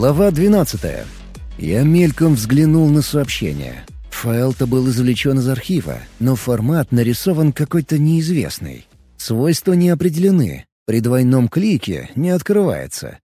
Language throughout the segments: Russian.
Глава 12. Я мельком взглянул на сообщение. Файл-то был извлечен из архива, но формат нарисован какой-то неизвестный. Свойства не определены. При двойном клике не открывается.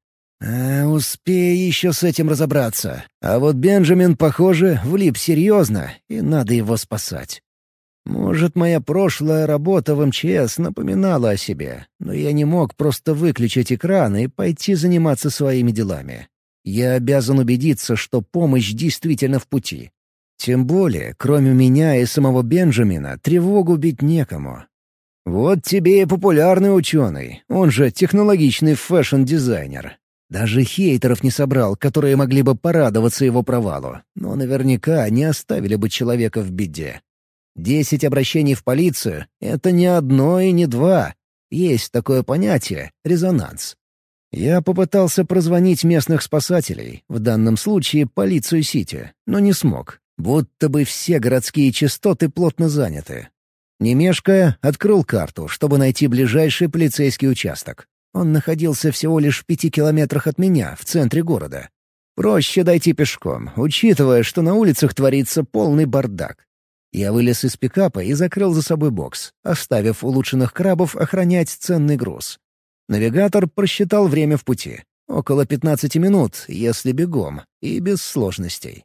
Успею еще с этим разобраться. А вот Бенджамин, похоже, влип серьезно, и надо его спасать. Может, моя прошлая работа в МЧС напоминала о себе, но я не мог просто выключить экран и пойти заниматься своими делами. Я обязан убедиться, что помощь действительно в пути. Тем более, кроме меня и самого Бенджамина, тревогу бить некому. Вот тебе и популярный ученый, он же технологичный фэшн-дизайнер. Даже хейтеров не собрал, которые могли бы порадоваться его провалу, но наверняка не оставили бы человека в беде. 10 обращений в полицию — это не одно и не два. Есть такое понятие — резонанс. Я попытался прозвонить местных спасателей, в данном случае полицию Сити, но не смог. Будто бы все городские частоты плотно заняты. Не мешкая, открыл карту, чтобы найти ближайший полицейский участок. Он находился всего лишь в 5 километрах от меня, в центре города. Проще дойти пешком, учитывая, что на улицах творится полный бардак. Я вылез из пикапа и закрыл за собой бокс, оставив улучшенных крабов охранять ценный груз. Навигатор просчитал время в пути. Около 15 минут, если бегом, и без сложностей.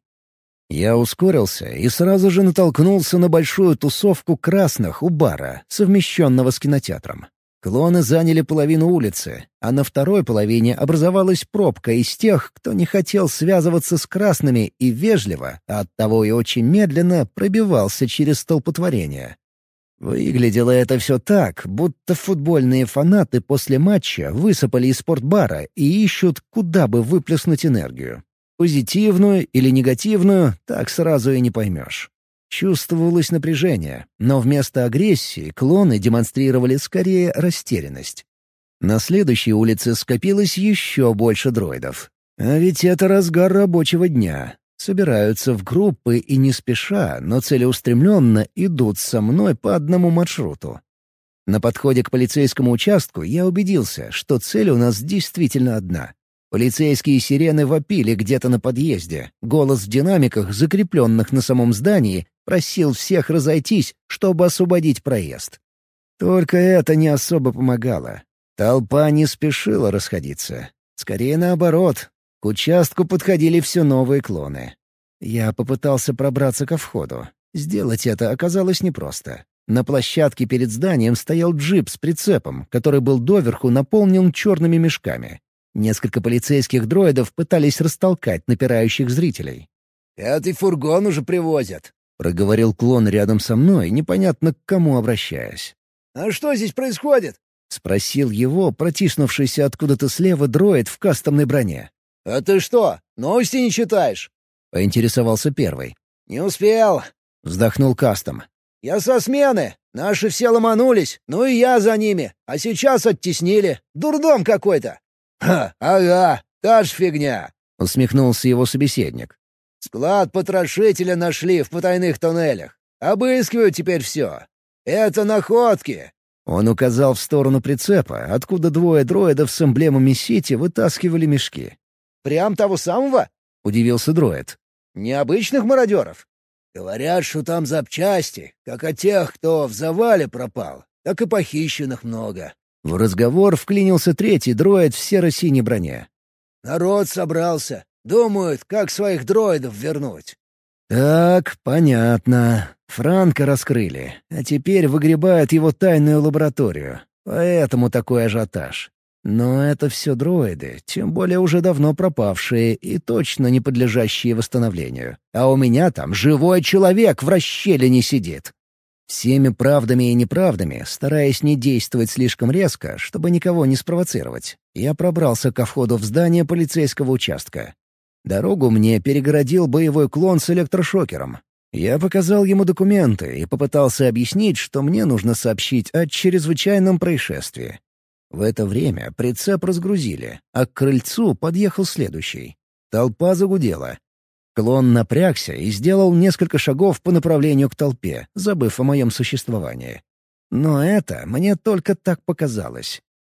Я ускорился и сразу же натолкнулся на большую тусовку красных у бара, совмещенного с кинотеатром. Клоны заняли половину улицы, а на второй половине образовалась пробка из тех, кто не хотел связываться с красными и вежливо, а оттого и очень медленно пробивался через столпотворение. Выглядело это все так, будто футбольные фанаты после матча высыпали из спортбара и ищут, куда бы выплеснуть энергию. Позитивную или негативную — так сразу и не поймешь. Чувствовалось напряжение, но вместо агрессии клоны демонстрировали скорее растерянность. На следующей улице скопилось еще больше дроидов. А ведь это разгар рабочего дня. Собираются в группы и не спеша, но целеустремленно идут со мной по одному маршруту. На подходе к полицейскому участку я убедился, что цель у нас действительно одна. Полицейские сирены вопили где-то на подъезде. Голос в динамиках, закрепленных на самом здании, просил всех разойтись, чтобы освободить проезд. Только это не особо помогало. Толпа не спешила расходиться. Скорее наоборот. К участку подходили все новые клоны. Я попытался пробраться ко входу. Сделать это оказалось непросто. На площадке перед зданием стоял джип с прицепом, который был доверху наполнен черными мешками. Несколько полицейских дроидов пытались растолкать напирающих зрителей. «Пятый фургон уже привозят», — проговорил клон рядом со мной, непонятно к кому обращаясь. «А что здесь происходит?» — спросил его, протиснувшийся откуда-то слева дроид в кастомной броне. «А ты что, новости не читаешь?» — поинтересовался первый. «Не успел», — вздохнул кастом. «Я со смены. Наши все ломанулись, ну и я за ними. А сейчас оттеснили. Дурдом какой-то». «Ха, ага, та ж фигня», — усмехнулся его собеседник. «Склад потрошителя нашли в потайных туннелях. Обыскивают теперь все. Это находки». Он указал в сторону прицепа, откуда двое дроидов с эмблемами Сити вытаскивали мешки. «Прям того самого?» — удивился дроид. «Необычных мародеров?» «Говорят, что там запчасти, как от тех, кто в завале пропал, так и похищенных много». В разговор вклинился третий дроид в серо-синей броне. «Народ собрался. Думают, как своих дроидов вернуть». «Так, понятно. Франка раскрыли, а теперь выгребают его тайную лабораторию. Поэтому такой ажиотаж. Но это все дроиды, тем более уже давно пропавшие и точно не подлежащие восстановлению. А у меня там живой человек в расщелине сидит». Всеми правдами и неправдами, стараясь не действовать слишком резко, чтобы никого не спровоцировать, я пробрался ко входу в здание полицейского участка. Дорогу мне перегородил боевой клон с электрошокером. Я показал ему документы и попытался объяснить, что мне нужно сообщить о чрезвычайном происшествии. В это время прицеп разгрузили, а к крыльцу подъехал следующий. Толпа загудела. Клон напрягся и сделал несколько шагов по направлению к толпе, забыв о моем существовании. Но это мне только так показалось.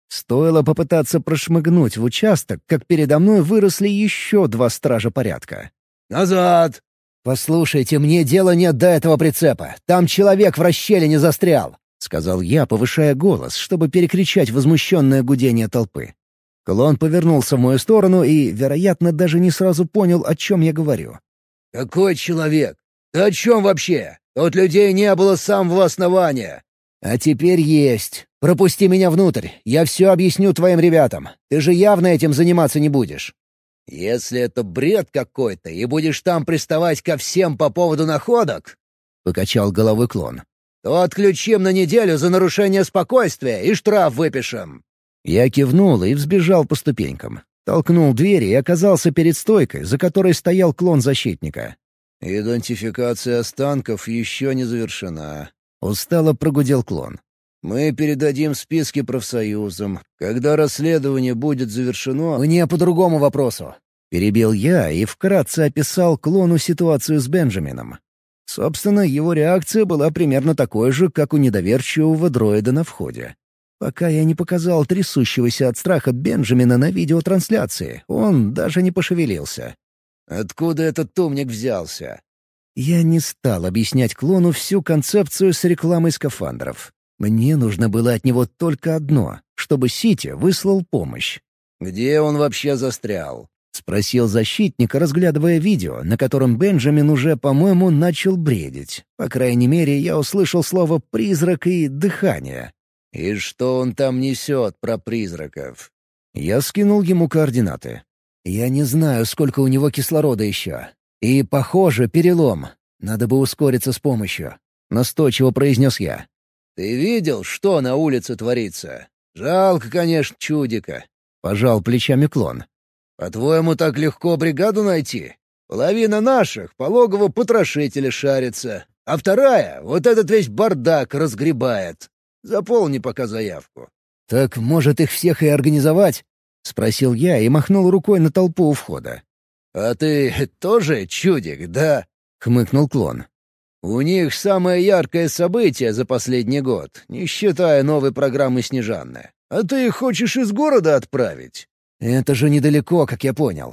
Стоило попытаться прошмыгнуть в участок, как передо мной выросли еще 2 стража порядка. «Назад!» «Послушайте, мне дела нет до этого прицепа. Там человек в расщелине застрял», — сказал я, повышая голос, чтобы перекричать возмущенное гудение толпы. Клон повернулся в мою сторону и, вероятно, даже не сразу понял, о чем я говорю. «Какой человек? Ты о чем вообще? Тут людей не было с самого основания». «А теперь есть. Пропусти меня внутрь. Я все объясню твоим ребятам. Ты же явно этим заниматься не будешь». «Если это бред какой-то, и будешь там приставать ко всем по поводу находок», — покачал головой клон, — «то отключим на неделю за нарушение спокойствия и штраф выпишем». Я кивнул и взбежал по ступенькам. Толкнул дверь и оказался перед стойкой, за которой стоял клон защитника. «Идентификация останков еще не завершена», — устало прогудел клон. «Мы передадим списки профсоюзам. Когда расследование будет завершено...» «Мне по другому вопросу», — перебил я и вкратце описал клону ситуацию с Бенджамином. Собственно, его реакция была примерно такой же, как у недоверчивого дроида на входе. Пока я не показал трясущегося от страха Бенджамина на видеотрансляции, он даже не пошевелился. «Откуда этот умник взялся?» Я не стал объяснять клону всю концепцию с рекламой скафандров. Мне нужно было от него только одно — чтобы Сити выслал помощь. «Где он вообще застрял?» — спросил защитник, разглядывая видео, на котором Бенджамин уже, по-моему, начал бредить. По крайней мере, я услышал слово «призрак» и «дыхание». «И что он там несет про призраков?» Я скинул ему координаты. «Я не знаю, сколько у него кислорода еще. И, похоже, перелом. Надо бы ускориться с помощью», — настойчиво произнес я. «Ты видел, что на улице творится? Жалко, конечно, чудика», — пожал плечами клон. «По-твоему, так легко бригаду найти? Половина наших по логову потрошителя шарится, а вторая вот этот весь бардак разгребает. Заполни пока заявку». «Так, может, их всех и организовать?» — спросил я и махнул рукой на толпу у входа. «А ты тоже чудик, да?» — хмыкнул клон. «У них самое яркое событие за последний год, не считая новой программы «Снежанны». А ты их хочешь из города отправить?» «Это же недалеко, как я понял».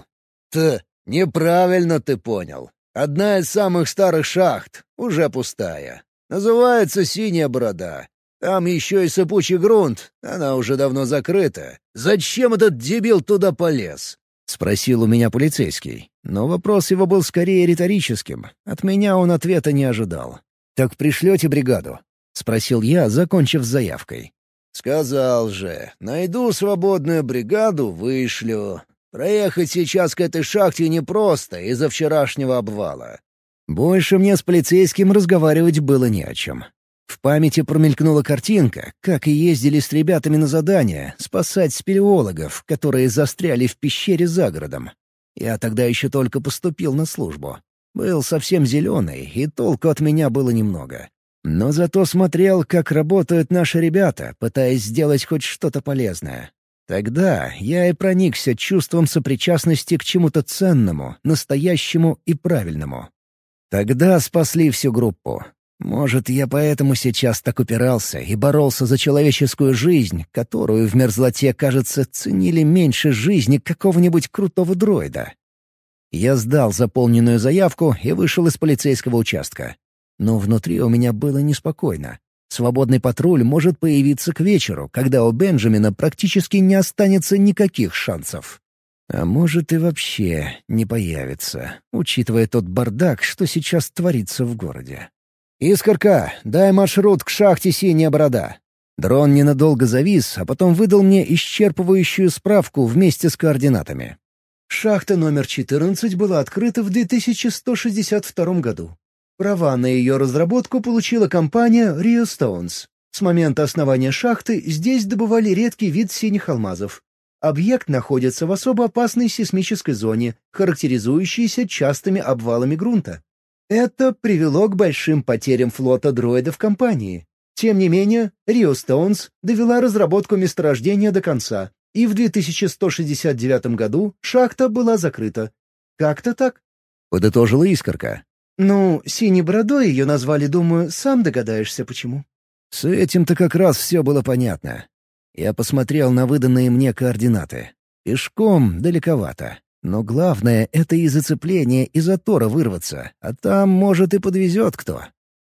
Неправильно ты понял. Одна из самых старых шахт, уже пустая. Называется «Синяя борода». Там еще и сыпучий грунт, она уже давно закрыта. Зачем этот дебил туда полез?» — спросил у меня полицейский. Но вопрос его был скорее риторическим. От меня он ответа не ожидал. «Так пришлете бригаду?» — спросил я, закончив с заявкой. «Сказал же, найду свободную бригаду, вышлю. Проехать сейчас к этой шахте непросто из-за вчерашнего обвала». Больше мне с полицейским разговаривать было не о чем. В памяти промелькнула картинка, как и ездили с ребятами на задание спасать спелеологов, которые застряли в пещере за городом. Я тогда еще только поступил на службу. Был совсем зеленый, и толку от меня было немного. Но зато смотрел, как работают наши ребята, пытаясь сделать хоть что-то полезное. Тогда я и проникся чувством сопричастности к чему-то ценному, настоящему и правильному. Тогда спасли всю группу. Может, я поэтому сейчас так упирался и боролся за человеческую жизнь, которую в мерзлоте, кажется, ценили меньше жизни какого-нибудь крутого дроида. Я сдал заполненную заявку и вышел из полицейского участка. Но внутри у меня было неспокойно. Свободный патруль может появиться к вечеру, когда у Бенджамина практически не останется никаких шансов. А может и вообще не появится, учитывая тот бардак, что сейчас творится в городе. «Искорка, дай маршрут к шахте «Синяя борода». Дрон ненадолго завис, а потом выдал мне исчерпывающую справку вместе с координатами. Шахта номер 14 была открыта в 2162 году. Права на ее разработку получила компания Rio Stones. С момента основания шахты здесь добывали редкий вид синих алмазов. Объект находится в особо опасной сейсмической зоне, характеризующейся частыми обвалами грунта. Это привело к большим потерям флота дроидов компании. Тем не менее, Rio Stones довела разработку месторождения до конца, и в 2169 году шахта была закрыта. Как-то так. Подытожила Искорка. Ну, «Синей бородой» ее назвали, думаю, сам догадаешься, почему. С этим-то как раз все было понятно. Я посмотрел на выданные мне координаты. Пешком далековато. Но главное — это из зацепления и затора вырваться, а там, может, и подвезет кто.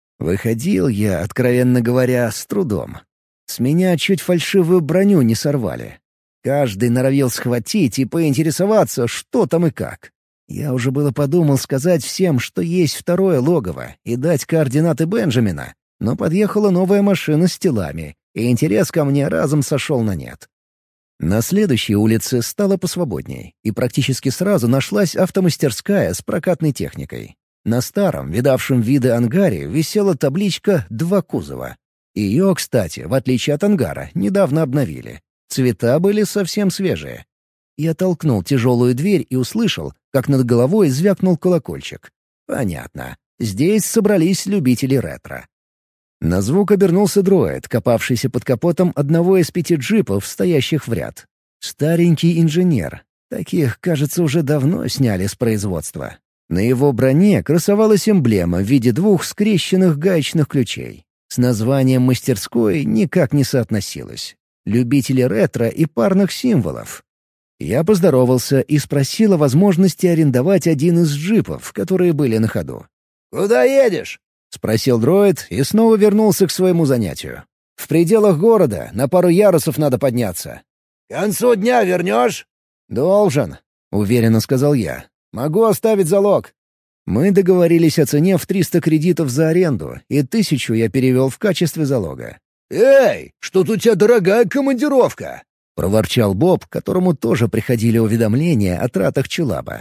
Выходил я, откровенно говоря, с трудом. С меня чуть фальшивую броню не сорвали. Каждый норовил схватить и поинтересоваться, что там и как. Я уже было подумал сказать всем, что есть второе логово, и дать координаты Бенджамина, но подъехала новая машина с телами, и интерес ко мне разом сошел на нет. На следующей улице стало посвободней, и практически сразу нашлась автомастерская с прокатной техникой. На старом, видавшем виды ангаре, висела табличка «Два кузова». Ее, кстати, в отличие от ангара, недавно обновили. Цвета были совсем свежие. Я толкнул тяжелую дверь и услышал, как над головой звякнул колокольчик. Понятно. Здесь собрались любители ретро. На звук обернулся дроид, копавшийся под капотом одного из 5 джипов, стоящих в ряд. Старенький инженер. Таких, кажется, уже давно сняли с производства. На его броне красовалась эмблема в виде 2 скрещенных гаечных ключей. С названием мастерской никак не соотносилось. Любители ретро и парных символов. Я поздоровался и спросил о возможности арендовать один из джипов, которые были на ходу. «Куда едешь?» — спросил дроид и снова вернулся к своему занятию. «В пределах города, на пару ярусов надо подняться». «К концу дня вернешь?» «Должен», — уверенно сказал я. «Могу оставить залог». Мы договорились о цене в 300 кредитов за аренду, и 1000 я перевел в качестве залога. «Эй, что-то у тебя дорогая командировка!» — проворчал Боб, которому тоже приходили уведомления о тратах Челаба.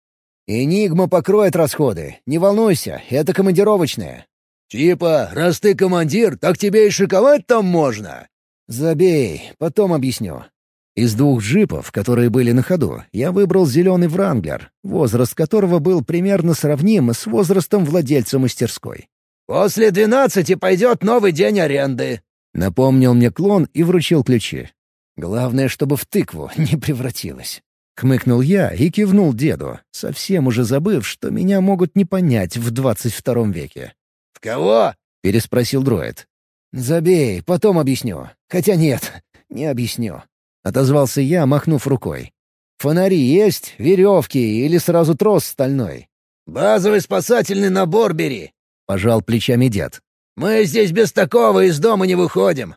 «Энигма покроет расходы. Не волнуйся, это командировочные». «Типа, раз ты командир, так тебе и шиковать там можно?» «Забей, потом объясню». Из 2 джипов, которые были на ходу, я выбрал зеленый Вранглер, возраст которого был примерно сравним с возрастом владельца мастерской. «После 12 пойдет новый день аренды», — напомнил мне клон и вручил ключи. «Главное, чтобы в тыкву не превратилось». Хмыкнул я и кивнул деду, совсем уже забыв, что меня могут не понять в 22 веке. «В кого?» — переспросил дроид. «Забей, потом объясню. Хотя нет, не объясню». Отозвался я, махнув рукой. «Фонари есть, веревки или сразу трос стальной?» «Базовый спасательный набор бери», — пожал плечами дед. «Мы здесь без такого из дома не выходим».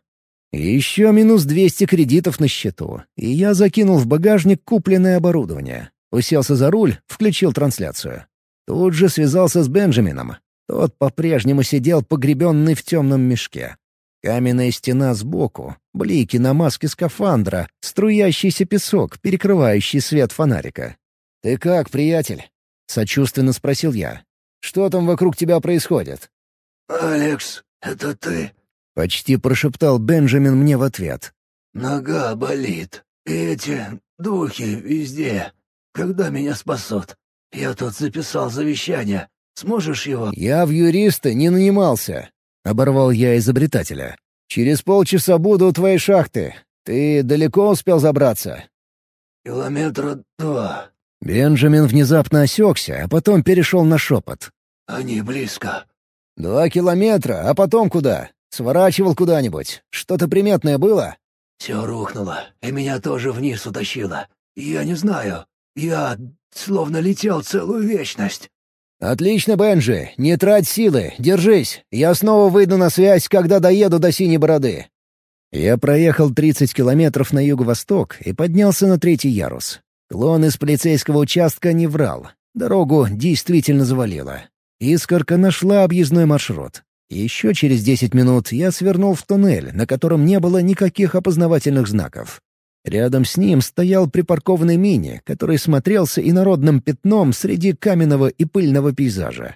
Еще минус 200 кредитов на счету, и я закинул в багажник купленное оборудование. Уселся за руль, включил трансляцию. Тут же связался с Бенджамином. Тот по-прежнему сидел погребенный в темном мешке. Каменная стена сбоку, блики на маске скафандра, струящийся песок, перекрывающий свет фонарика. «Ты как, приятель?» — сочувственно спросил я. «Что там вокруг тебя происходит?» «Алекс, это ты?» — почти прошептал Бенджамин мне в ответ. «Нога болит. И эти духи везде. Когда меня спасут? Я тут записал завещание. Сможешь его?» «Я в юриста не нанимался», — оборвал я изобретателя. «Через полчаса буду у твоей шахты. Ты далеко успел забраться?» «Километра 2. Бенджамин внезапно осекся, а потом перешел на шепот. Они близко». 2 километра, а потом куда? Сворачивал куда-нибудь? Что-то приметное было?» «Все рухнуло, и меня тоже вниз утащило. Я не знаю. Я словно летел целую вечность». «Отлично, Бенджи. Не трать силы. Держись. Я снова выйду на связь, когда доеду до Синей Бороды». Я проехал 30 километров на юго-восток и поднялся на 3-й ярус. Клон из полицейского участка не врал. Дорогу действительно завалило. Искорка нашла объездной маршрут. Еще через 10 минут я свернул в туннель, на котором не было никаких опознавательных знаков. Рядом с ним стоял припаркованный мини, который смотрелся инородным пятном среди каменного и пыльного пейзажа.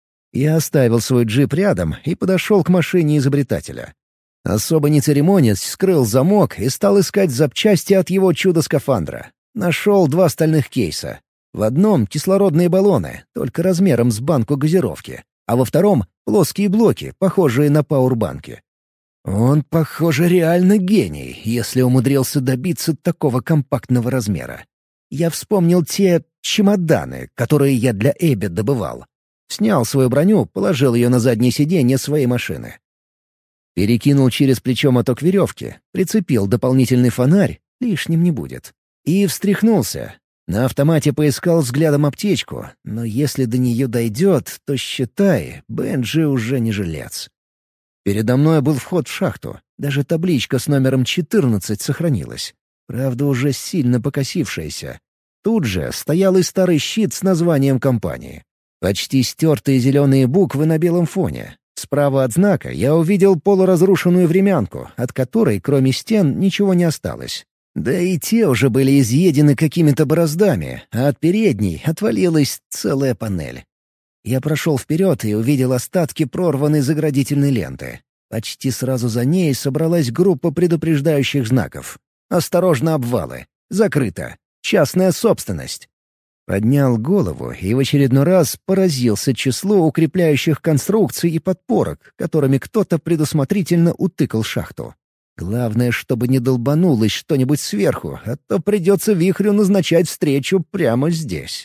Я оставил свой джип рядом и подошел к машине изобретателя. Особо не церемонясь, вскрыл замок и стал искать запчасти от его чудо-скафандра. Нашел 2 стальных кейса. В одном — кислородные баллоны, только размером с банку газировки, а во втором — плоские блоки, похожие на пауэрбанки. Он, похоже, реально гений, если умудрился добиться такого компактного размера. Я вспомнил те чемоданы, которые я для Эбби добывал. Снял свою броню, положил ее на заднее сиденье своей машины. Перекинул через плечо моток веревки, прицепил дополнительный фонарь, лишним не будет. И встряхнулся. На автомате поискал взглядом аптечку, но если до нее дойдет, то, считай, Бенджи уже не жилец. Передо мной был вход в шахту. Даже табличка с номером 14 сохранилась. Правда, уже сильно покосившаяся. Тут же стоял и старый щит с названием компании. Почти стертые зеленые буквы на белом фоне. Справа от знака я увидел полуразрушенную времянку, от которой, кроме стен, ничего не осталось. Да и те уже были изъедены какими-то бороздами, а от передней отвалилась целая панель. Я прошел вперед и увидел остатки прорванной заградительной ленты. Почти сразу за ней собралась группа предупреждающих знаков. «Осторожно, обвалы! Закрыто! Частная собственность!» Поднял голову и в очередной раз поразился числу укрепляющих конструкций и подпорок, которыми кто-то предусмотрительно утыкал шахту. Главное, чтобы не долбанулось что-нибудь сверху, а то придется вихрю назначать встречу прямо здесь.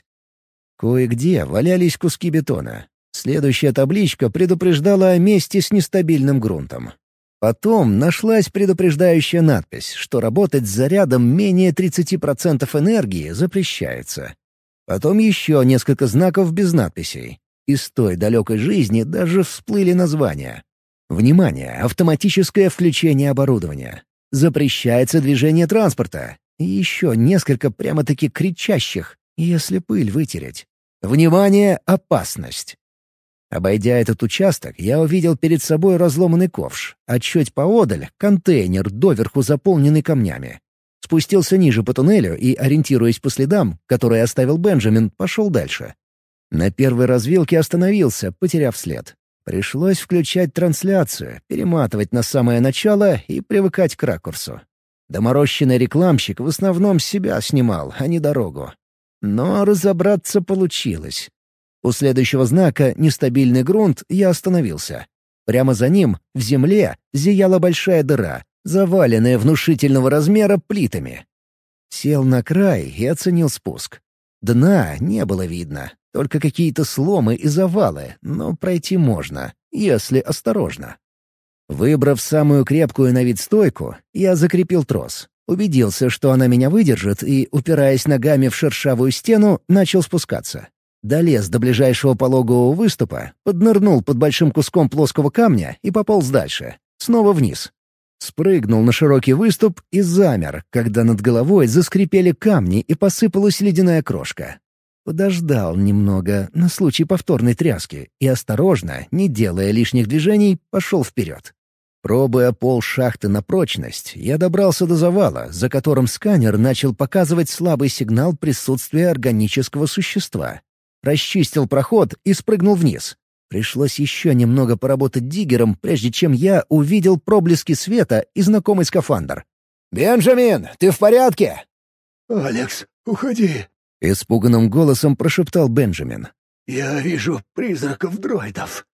Кое-где валялись куски бетона. Следующая табличка предупреждала о месте с нестабильным грунтом. Потом нашлась предупреждающая надпись, что работать с зарядом менее 30% энергии запрещается. Потом еще несколько знаков без надписей. Из той далекой жизни даже всплыли названия. Внимание! Автоматическое включение оборудования. Запрещается движение транспорта. И еще несколько прямо-таки кричащих, если пыль вытереть. Внимание! Опасность! Обойдя этот участок, я увидел перед собой разломанный ковш, а чуть поодаль — контейнер, доверху заполненный камнями. Спустился ниже по туннелю и, ориентируясь по следам, которые оставил Бенджамин, пошел дальше. На первой развилке остановился, потеряв след. Пришлось включать трансляцию, перематывать на самое начало и привыкать к ракурсу. Доморощенный рекламщик в основном себя снимал, а не дорогу. Но разобраться получилось. У следующего знака «Нестабильный грунт» я остановился. Прямо за ним, в земле, зияла большая дыра, заваленная внушительного размера плитами. Сел на край и оценил спуск. Дна не было видно, только какие-то сломы и завалы, но пройти можно, если осторожно. Выбрав самую крепкую на вид стойку, я закрепил трос. Убедился, что она меня выдержит, и, упираясь ногами в шершавую стену, начал спускаться. Долез до ближайшего пологового выступа, поднырнул под большим куском плоского камня и пополз дальше. Снова вниз. Спрыгнул на широкий выступ и замер, когда над головой заскрипели камни и посыпалась ледяная крошка. Подождал немного, на случай повторной тряски, и осторожно, не делая лишних движений, пошел вперед. Пробуя пол шахты на прочность, я добрался до завала, за которым сканер начал показывать слабый сигнал присутствия органического существа. Расчистил проход и спрыгнул вниз. Пришлось еще немного поработать диггером, прежде чем я увидел проблески света и знакомый скафандр. «Бенджамин, ты в порядке?» «Алекс, уходи!» — испуганным голосом прошептал Бенджамин. «Я вижу призраков дроидов».